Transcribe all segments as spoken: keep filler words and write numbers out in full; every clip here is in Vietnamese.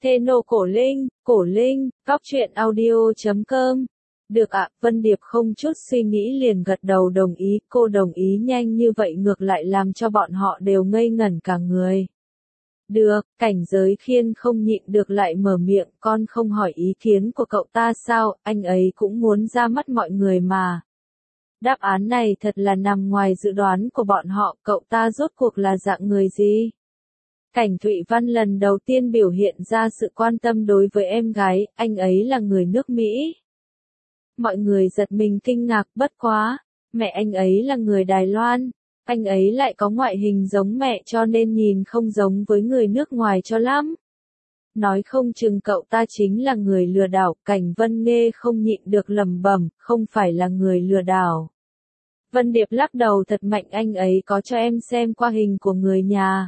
Teno Cổ Linh, Cổ Linh, Cóc truyện audio chấm com. Được ạ, Vân Điệp không chút suy nghĩ liền gật đầu đồng ý, cô đồng ý nhanh như vậy ngược lại làm cho bọn họ đều ngây ngẩn cả người. Được, Cảnh Giới Khiên không nhịn được lại mở miệng, con không hỏi ý kiến của cậu ta sao, anh ấy cũng muốn ra mắt mọi người mà. Đáp án này thật là nằm ngoài dự đoán của bọn họ, cậu ta rốt cuộc là dạng người gì? Cảnh Thụy Văn lần đầu tiên biểu hiện ra sự quan tâm đối với em gái, anh ấy là người nước Mỹ. Mọi người giật mình kinh ngạc, bất quá, mẹ anh ấy là người Đài Loan, anh ấy lại có ngoại hình giống mẹ cho nên nhìn không giống với người nước ngoài cho lắm. Nói không chừng cậu ta chính là người lừa đảo, Cảnh Vân Nghê không nhịn được lẩm bẩm, không phải là người lừa đảo. Vân Điệp lắc đầu thật mạnh, anh ấy có cho em xem qua hình của người nhà.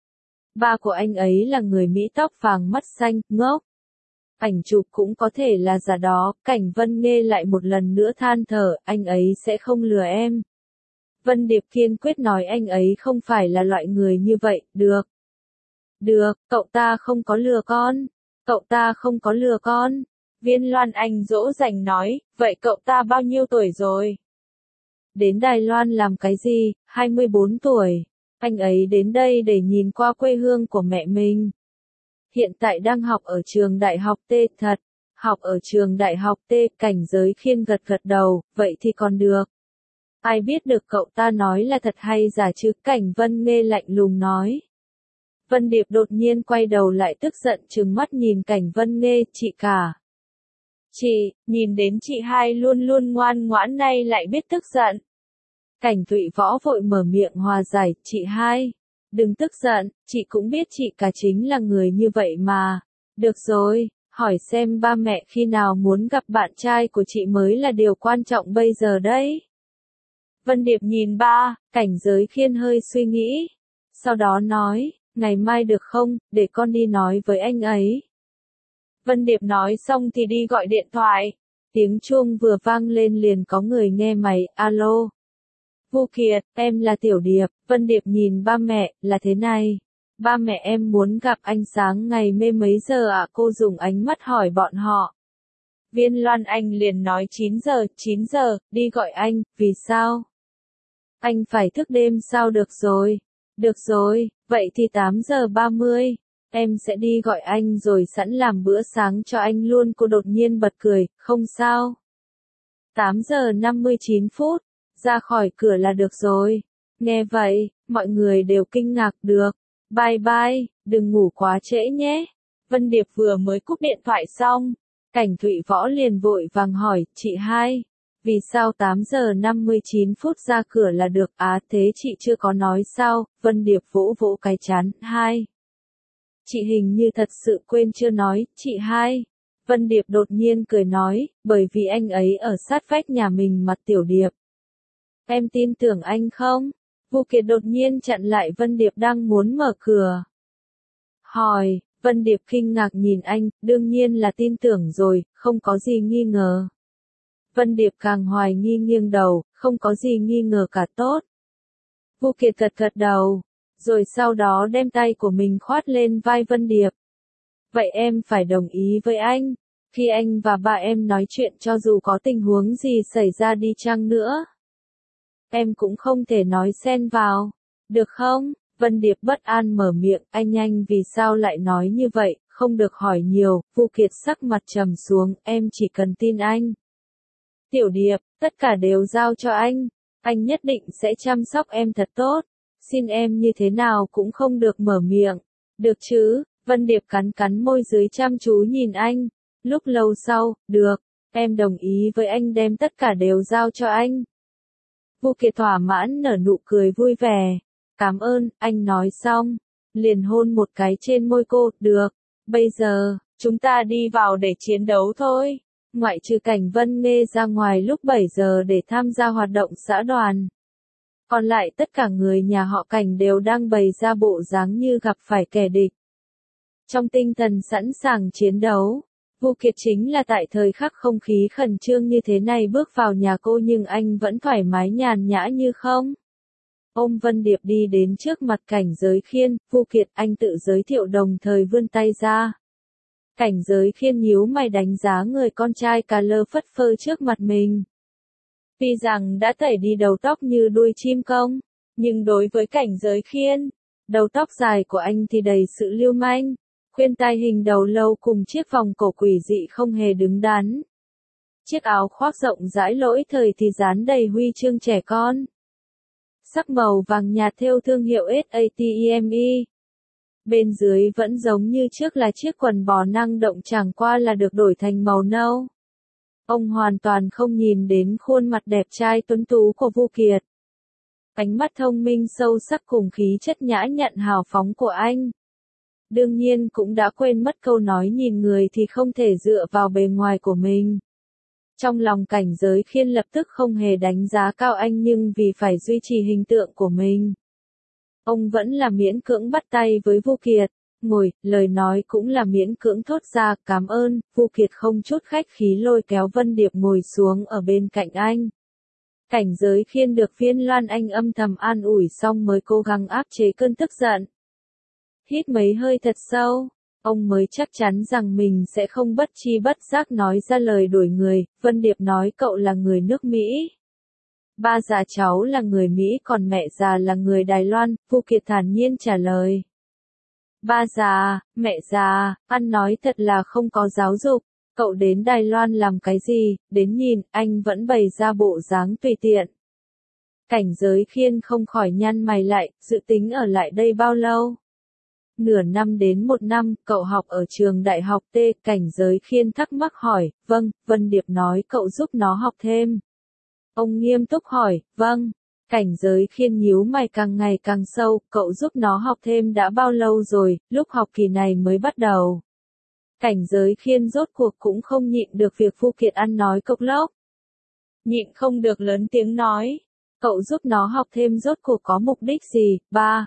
Ba của anh ấy là người Mỹ tóc vàng mắt xanh, ngốc. Ảnh chụp cũng có thể là giả đó, Cảnh Vân Nghê lại một lần nữa than thở, anh ấy sẽ không lừa em. Vân Điệp kiên quyết nói anh ấy không phải là loại người như vậy, được. Được, cậu ta không có lừa con. Cậu ta không có lừa con. Viên Loan Anh dỗ dành nói, vậy cậu ta bao nhiêu tuổi rồi? Đến Đài Loan làm cái gì? hai mươi bốn tuổi. Anh ấy đến đây để nhìn qua quê hương của mẹ mình. Hiện tại đang học ở trường đại học T thật. Học ở trường đại học T, Cảnh Giới Khiên gật gật đầu, vậy thì còn được. Ai biết được cậu ta nói là thật hay giả chứ, Cảnh Vân Nghê lạnh lùng nói. Vân Điệp đột nhiên quay đầu lại tức giận trừng mắt nhìn Cảnh Vân Nghê, chị cả. Chị, nhìn đến chị hai luôn luôn ngoan ngoãn nay lại biết tức giận. Cảnh Thụy Võ vội mở miệng hòa giải, chị hai. Đừng tức giận, chị cũng biết chị cả chính là người như vậy mà. Được rồi, hỏi xem ba mẹ khi nào muốn gặp bạn trai của chị mới là điều quan trọng bây giờ đấy. Vân Điệp nhìn ba, Cảnh Giới Khiên hơi suy nghĩ. Sau đó nói, ngày mai được không, để con đi nói với anh ấy. Vân Điệp nói xong thì đi gọi điện thoại. Tiếng chuông vừa vang lên liền có người nghe máy, alo. Vu Kiệt, em là Tiểu Điệp. Vân Điệp nhìn ba mẹ, là thế này. Ba mẹ em muốn gặp anh sáng ngày mê mấy giờ ạ? À? Cô dùng ánh mắt hỏi bọn họ. Viên Loan Anh liền nói chín giờ, chín giờ, đi gọi anh, vì sao? Anh phải thức đêm sao? Được rồi. Được rồi, vậy thì tám giờ ba mươi. Em sẽ đi gọi anh rồi sẵn làm bữa sáng cho anh luôn. Cô đột nhiên bật cười, không sao. tám giờ năm mươi chín phút. Ra khỏi cửa là được rồi. Nghe vậy, mọi người đều kinh ngạc, được. Bye bye, đừng ngủ quá trễ nhé. Vân Điệp vừa mới cúp điện thoại xong. Cảnh Thụy Võ liền vội vàng hỏi, chị hai. Vì sao tám giờ năm mươi chín phút ra cửa là được? Á à, thế chị chưa có nói sao? Vân Điệp vỗ vỗ cái chán, hai. Chị hình như thật sự quên chưa nói, chị hai. Vân Điệp đột nhiên cười nói, bởi vì anh ấy ở sát vách nhà mình mà. Tiểu Điệp. Em tin tưởng anh không? Vu Kiệt đột nhiên chặn lại Vân Điệp đang muốn mở cửa. Hỏi, Vân Điệp kinh ngạc nhìn anh, đương nhiên là tin tưởng rồi, không có gì nghi ngờ. Vân Điệp càng hoài nghi nghiêng đầu, không có gì nghi ngờ cả, tốt. Vu Kiệt gật gật đầu, rồi sau đó đem tay của mình khoát lên vai Vân Điệp. Vậy em phải đồng ý với anh, khi anh và ba em nói chuyện cho dù có tình huống gì xảy ra đi chăng nữa. Em cũng không thể nói xen vào, được không? Vân Điệp bất an mở miệng, anh anh vì sao lại nói như vậy, không được hỏi nhiều. Vu Kiệt sắc mặt trầm xuống, em chỉ cần tin anh. Tiểu Điệp, tất cả đều giao cho anh, anh nhất định sẽ chăm sóc em thật tốt, xin em như thế nào cũng không được mở miệng, được chứ? Vân Điệp cắn cắn môi dưới chăm chú nhìn anh, lúc lâu sau, được, em đồng ý với anh đem tất cả đều giao cho anh. Vu Kiệt thỏa mãn nở nụ cười vui vẻ, cảm ơn, anh nói xong, liền hôn một cái trên môi cô, được, bây giờ, chúng ta đi vào để chiến đấu thôi. Ngoại trừ Cảnh Vân Nghê ra ngoài lúc bảy giờ để tham gia hoạt động xã đoàn. Còn lại tất cả người nhà họ Cảnh đều đang bày ra bộ dáng như gặp phải kẻ địch. Trong tinh thần sẵn sàng chiến đấu, Vu Kiệt chính là tại thời khắc không khí khẩn trương như thế này bước vào nhà cô nhưng anh vẫn thoải mái nhàn nhã như không. Ôm Vân Điệp đi đến trước mặt Cảnh Giới Khiên, Vu Kiệt anh tự giới thiệu đồng thời vươn tay ra. Cảnh Giới Khiên nhíu mày đánh giá người con trai cà lơ phất phơ trước mặt mình. Tuy rằng đã tẩy đi đầu tóc như đuôi chim công, nhưng đối với Cảnh Giới Khiên, đầu tóc dài của anh thì đầy sự lưu manh, khuyên tai hình đầu lâu cùng chiếc vòng cổ quỷ dị không hề đứng đắn. Chiếc áo khoác rộng rãi lỗi thời thì dán đầy huy chương trẻ con. Sắc màu vàng nhạt thêu thương hiệu SATEME. Bên dưới vẫn giống như trước là chiếc quần bò năng động, chẳng qua là được đổi thành màu nâu. Ông hoàn toàn không nhìn đến khuôn mặt đẹp trai tuấn tú của Vu Kiệt. Ánh mắt thông minh sâu sắc cùng khí chất nhã nhặn hào phóng của anh. Đương nhiên cũng đã quên mất câu nói nhìn người thì không thể dựa vào bề ngoài của mình. Trong lòng Cảnh Giới Khiên lập tức không hề đánh giá cao anh, nhưng vì phải duy trì hình tượng của mình, ông vẫn là miễn cưỡng bắt tay với Vu Kiệt. Ngồi, lời nói cũng là miễn cưỡng thốt ra, cảm ơn. Vu Kiệt không chút khách khí lôi kéo Vân Điệp ngồi xuống ở bên cạnh anh. Cảnh Giới Khiên được Viên Loan Anh âm thầm an ủi xong mới cố gắng áp chế cơn tức giận. Hít mấy hơi thật sâu, ông mới chắc chắn rằng mình sẽ không bất chi bất giác nói ra lời đuổi người. Vân Điệp nói cậu là người nước Mỹ. Ba già cháu là người Mỹ còn mẹ già là người Đài Loan, Vu Kiệt thản nhiên trả lời. Ba già, mẹ già, ăn nói thật là không có giáo dục. Cậu đến Đài Loan làm cái gì, đến nhìn, anh vẫn bày ra bộ dáng tùy tiện. Cảnh Giới Khiên không khỏi nhăn mày lại, dự tính ở lại đây bao lâu? Nửa năm đến một năm, cậu học ở trường đại học T. Cảnh Giới Khiên thắc mắc hỏi, vâng, Vân Điệp nói cậu giúp nó học thêm. Ông nghiêm túc hỏi, vâng. Cảnh Giới Khiên nhíu mày càng ngày càng sâu, cậu giúp nó học thêm đã bao lâu rồi, lúc học kỳ này mới bắt đầu. Cảnh Giới Khiên rốt cuộc cũng không nhịn được việc Vu Kiệt ăn nói cộc lốc. Nhịn không được lớn tiếng nói, cậu giúp nó học thêm rốt cuộc có mục đích gì, ba?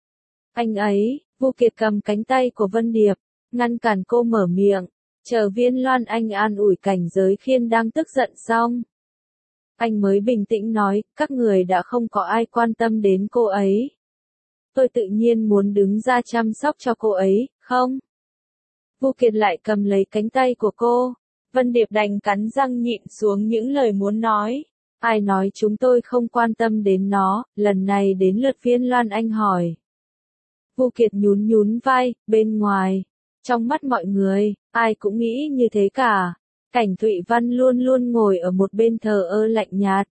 Anh ấy, Vu Kiệt cầm cánh tay của Vân Điệp, ngăn cản cô mở miệng, chờ Viên Loan Anh an ủi Cảnh Giới Khiên đang tức giận xong. Anh mới bình tĩnh nói, các người đã không có ai quan tâm đến cô ấy. Tôi tự nhiên muốn đứng ra chăm sóc cho cô ấy, không? Vu Kiệt lại cầm lấy cánh tay của cô. Vân Điệp đành cắn răng nhịn xuống những lời muốn nói. Ai nói chúng tôi không quan tâm đến nó, lần này đến lượt Viên Loan Anh hỏi. Vu Kiệt nhún nhún vai, bên ngoài. Trong mắt mọi người, ai cũng nghĩ như thế cả. Cảnh Thụy Văn luôn luôn ngồi ở một bên thờ ơ lạnh nhạt.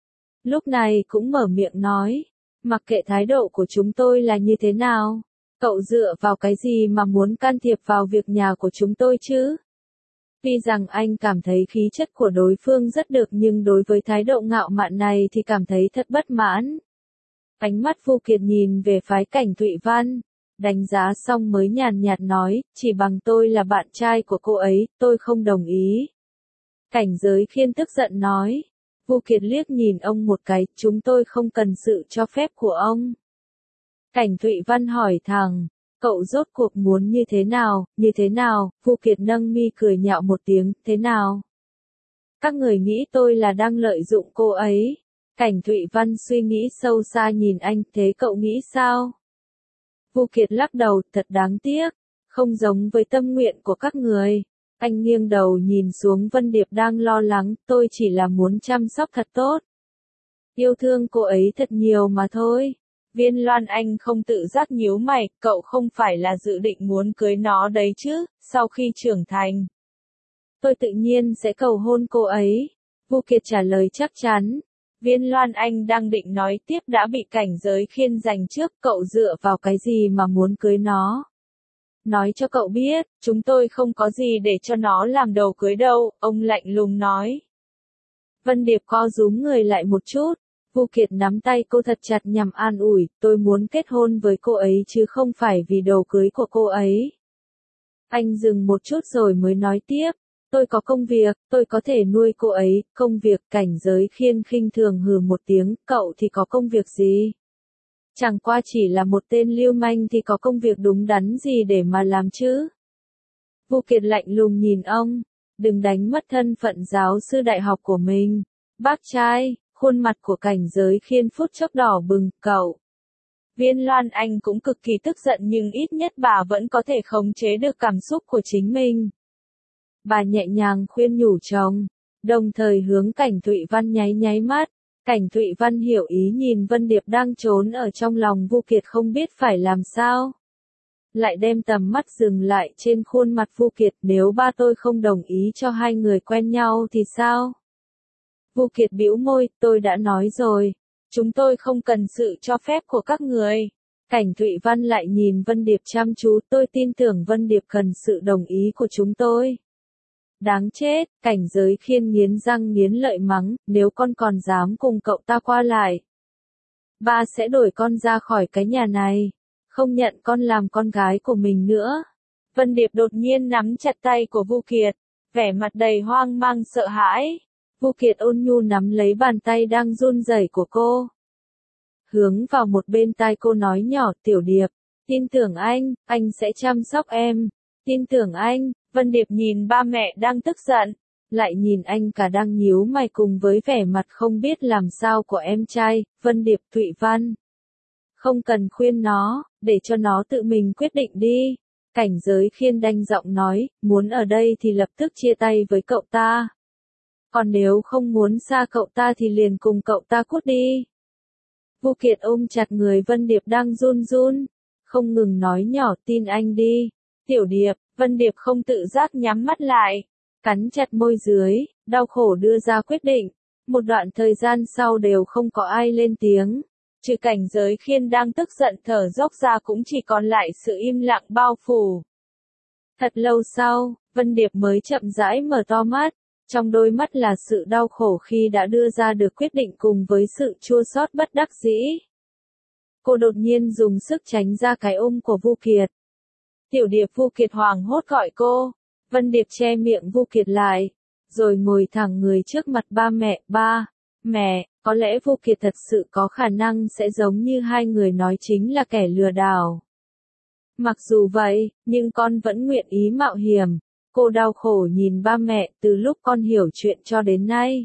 Lúc này cũng mở miệng nói, mặc kệ thái độ của chúng tôi là như thế nào, cậu dựa vào cái gì mà muốn can thiệp vào việc nhà của chúng tôi chứ? Tuy rằng anh cảm thấy khí chất của đối phương rất được, nhưng đối với thái độ ngạo mạn này thì cảm thấy thật bất mãn. Ánh mắt Vu Kiệt nhìn về phái Cảnh Thụy Văn, đánh giá xong mới nhàn nhạt nói, chỉ bằng tôi là bạn trai của cô ấy, tôi không đồng ý. Cảnh Giới Khiên tức giận nói. Vu Kiệt liếc nhìn ông một cái, chúng tôi không cần sự cho phép của ông. Cảnh Thụy Văn hỏi thẳng, cậu rốt cuộc muốn như thế nào, như thế nào? Vu Kiệt nâng mi cười nhạo một tiếng, thế nào? Các người nghĩ tôi là đang lợi dụng cô ấy. Cảnh Thụy Văn suy nghĩ sâu xa nhìn anh, thế cậu nghĩ sao? Vu Kiệt lắc đầu, thật đáng tiếc, không giống với tâm nguyện của các người. Anh nghiêng đầu nhìn xuống Vân Điệp đang lo lắng, tôi chỉ là muốn chăm sóc thật tốt. Yêu thương cô ấy thật nhiều mà thôi. Viên Loan Anh không tự giác nhíu mày, cậu không phải là dự định muốn cưới nó đấy chứ, sau khi trưởng thành. Tôi tự nhiên sẽ cầu hôn cô ấy. Vu Kiệt trả lời chắc chắn. Viên Loan Anh đang định nói tiếp đã bị Cảnh Giới Khiên giành trước, cậu dựa vào cái gì mà muốn cưới nó? Nói cho cậu biết, chúng tôi không có gì để cho nó làm đầu cưới đâu, ông lạnh lùng nói. Vân Điệp co rúm người lại một chút, Vu Kiệt nắm tay cô thật chặt nhằm an ủi, tôi muốn kết hôn với cô ấy chứ không phải vì đầu cưới của cô ấy. Anh dừng một chút rồi mới nói tiếp, tôi có công việc, tôi có thể nuôi cô ấy, công việc. Cảnh Giới Khiên khinh thường hừ một tiếng, cậu thì có công việc gì? Chẳng qua chỉ là một tên lưu manh thì có công việc đúng đắn gì để mà làm chứ? Vu Kiệt lạnh lùng nhìn ông, đừng đánh mất thân phận giáo sư đại học của mình. Bác trai, khuôn mặt của Cảnh Giới Khiên phút chốc đỏ bừng, cậu. Viên Loan Anh cũng cực kỳ tức giận nhưng ít nhất bà vẫn có thể khống chế được cảm xúc của chính mình. Bà nhẹ nhàng khuyên nhủ chồng, đồng thời hướng Cảnh Thụy Văn nháy nháy mắt. Cảnh Thụy Văn hiểu ý nhìn Vân Điệp đang trốn ở trong lòng Vu Kiệt không biết phải làm sao. Lại đem tầm mắt dừng lại trên khuôn mặt Vu Kiệt, nếu ba tôi không đồng ý cho hai người quen nhau thì sao? Vu Kiệt bĩu môi, tôi đã nói rồi, chúng tôi không cần sự cho phép của các người. Cảnh Thụy Văn lại nhìn Vân Điệp chăm chú, tôi tin tưởng Vân Điệp cần sự đồng ý của chúng tôi. Đáng chết, Cảnh Giới Khiên nghiến răng nghiến lợi mắng, nếu con còn dám cùng cậu ta qua lại, ba sẽ đuổi con ra khỏi cái nhà này, không nhận con làm con gái của mình nữa. Vân Điệp đột nhiên nắm chặt tay của Vu Kiệt, vẻ mặt đầy hoang mang sợ hãi. Vu Kiệt ôn nhu nắm lấy bàn tay đang run rẩy của cô. Hướng vào một bên tai cô nói nhỏ, Tiểu Điệp, tin tưởng anh, anh sẽ chăm sóc em. Tin tưởng anh. Vân Điệp nhìn ba mẹ đang tức giận, lại nhìn anh cả đang nhíu mày cùng với vẻ mặt không biết làm sao của em trai. Vân Điệp, Thụy Văn, không cần khuyên nó, để cho nó tự mình quyết định đi. Cảnh Giới Khiên đanh giọng nói, muốn ở đây thì lập tức chia tay với cậu ta. Còn nếu không muốn xa cậu ta thì liền cùng cậu ta cút đi. Vu Kiệt ôm chặt người Vân Điệp đang run run, không ngừng nói nhỏ, tin anh đi. Tiểu Điệp. Vân Điệp không tự giác nhắm mắt lại, cắn chặt môi dưới, đau khổ đưa ra quyết định. Một đoạn thời gian sau đều không có ai lên tiếng, trừ Cảnh Giới Khiên đang tức giận thở dốc ra cũng chỉ còn lại sự im lặng bao phủ. Thật lâu sau, Vân Điệp mới chậm rãi mở to mắt, trong đôi mắt là sự đau khổ khi đã đưa ra được quyết định cùng với sự chua xót bất đắc dĩ. Cô đột nhiên dùng sức tránh ra cái ôm của Vu Kiệt. Tiểu Điệp. Vu Kiệt hoảng hốt gọi cô. Vân Điệp che miệng Vu Kiệt lại, rồi ngồi thẳng người trước mặt ba mẹ. Ba, mẹ, có lẽ Vu Kiệt thật sự có khả năng sẽ giống như hai người nói chính là kẻ lừa đảo. Mặc dù vậy, nhưng con vẫn nguyện ý mạo hiểm. Cô đau khổ nhìn ba mẹ, từ lúc con hiểu chuyện cho đến nay,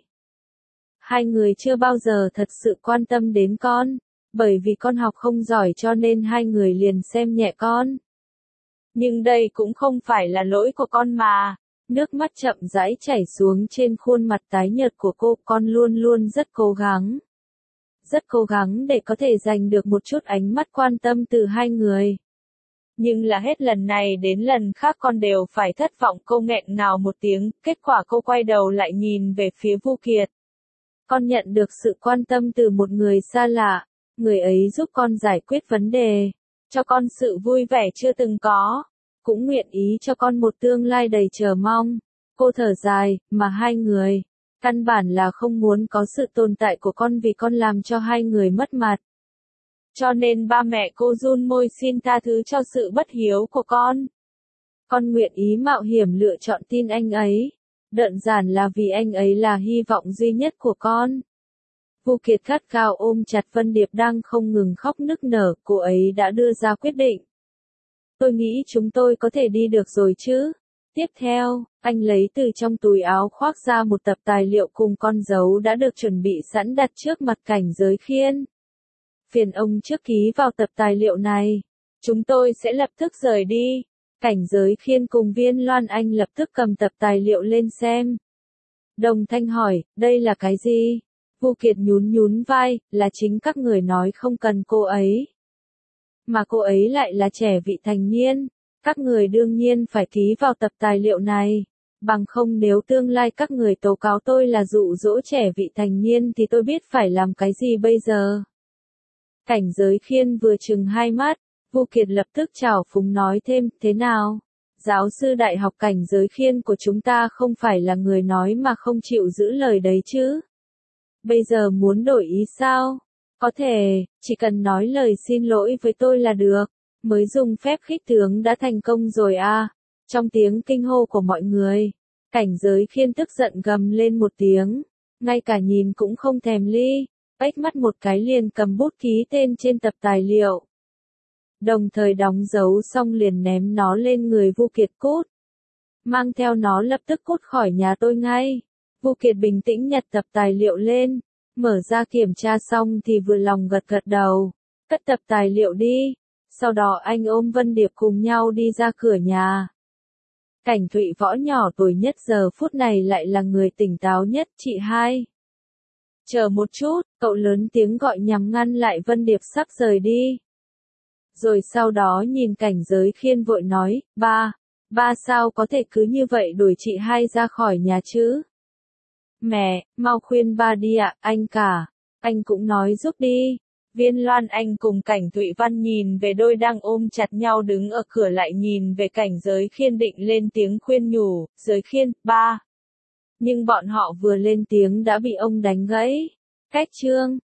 hai người chưa bao giờ thật sự quan tâm đến con, bởi vì con học không giỏi cho nên hai người liền xem nhẹ con. Nhưng đây cũng không phải là lỗi của con mà. Nước mắt chậm rãi chảy xuống trên khuôn mặt tái nhợt của cô. Con luôn luôn rất cố gắng. Rất cố gắng để có thể giành được một chút ánh mắt quan tâm từ hai người. Nhưng là hết lần này đến lần khác con đều phải thất vọng. Cô nghẹn ngào một tiếng, kết quả cô quay đầu lại nhìn về phía Vu Kiệt. Con nhận được sự quan tâm từ một người xa lạ. Người ấy giúp con giải quyết vấn đề, cho con sự vui vẻ chưa từng có, cũng nguyện ý cho con một tương lai đầy chờ mong. Cô thở dài, mà hai người, căn bản là không muốn có sự tồn tại của con vì con làm cho hai người mất mặt. Cho nên ba mẹ cô run môi xin tha thứ cho sự bất hiếu của con. Con nguyện ý mạo hiểm lựa chọn tin anh ấy. Đơn giản là vì anh ấy là hy vọng duy nhất của con. Vu Kiệt gắt gao ôm chặt Vân Điệp đang không ngừng khóc nức nở, cô ấy đã đưa ra quyết định. Tôi nghĩ chúng tôi có thể đi được rồi chứ. Tiếp theo, anh lấy từ trong túi áo khoác ra một tập tài liệu cùng con dấu đã được chuẩn bị sẵn đặt trước mặt Cảnh Giới Khiên. Phiền ông trước ký vào tập tài liệu này. Chúng tôi sẽ lập tức rời đi. Cảnh Giới Khiên cùng Viên Loan Anh lập tức cầm tập tài liệu lên xem. Đồng thanh hỏi, đây là cái gì? Vu Kiệt nhún nhún vai, là chính các người nói không cần cô ấy. Mà cô ấy lại là trẻ vị thành niên. Các người đương nhiên phải ký vào tập tài liệu này. Bằng không nếu tương lai các người tố cáo tôi là dụ dỗ trẻ vị thành niên thì tôi biết phải làm cái gì bây giờ. Cảnh Giới Khiên vừa chừng hai mắt, Vu Kiệt lập tức chào phúng nói thêm, thế nào? Giáo sư đại học Cảnh Giới Khiên của chúng ta không phải là người nói mà không chịu giữ lời đấy chứ? Bây giờ muốn đổi ý sao? Có thể, chỉ cần nói lời xin lỗi với tôi là được. Mới dùng phép khích tướng đã thành công rồi à? Trong tiếng kinh hô của mọi người, Cảnh Giới Khiên tức giận gầm lên một tiếng, ngay cả nhìn cũng không thèm ly, ếch mắt một cái liền cầm bút ký tên trên tập tài liệu. Đồng thời đóng dấu xong liền ném nó lên người Vu Kiệt cút. Mang theo nó lập tức cút khỏi nhà tôi ngay. Vu Kiệt bình tĩnh nhặt tập tài liệu lên, mở ra kiểm tra xong thì vừa lòng gật gật đầu. cất tập tài liệu đi. Sau đó anh ôm Vân Điệp cùng nhau đi ra cửa nhà. Cảnh Thụy Võ nhỏ tuổi nhất giờ phút này lại là người tỉnh táo nhất. Chị hai. Chờ một chút, cậu lớn tiếng gọi nhằm ngăn lại Vân Điệp sắp rời đi. Rồi sau đó nhìn Cảnh Giới Khiên vội nói, ba, ba sao có thể cứ như vậy đuổi chị hai ra khỏi nhà chứ? Mẹ, mau khuyên ba đi ạ, anh cả, anh cũng nói giúp đi. Viên Loan Anh cùng Cảnh Thụy Văn nhìn về đôi đang ôm chặt nhau đứng ở cửa lại nhìn về Cảnh Giới Khiên định lên tiếng khuyên nhủ, Giới Khiên, ba. Nhưng bọn họ vừa lên tiếng đã bị ông đánh gãy. Cách chương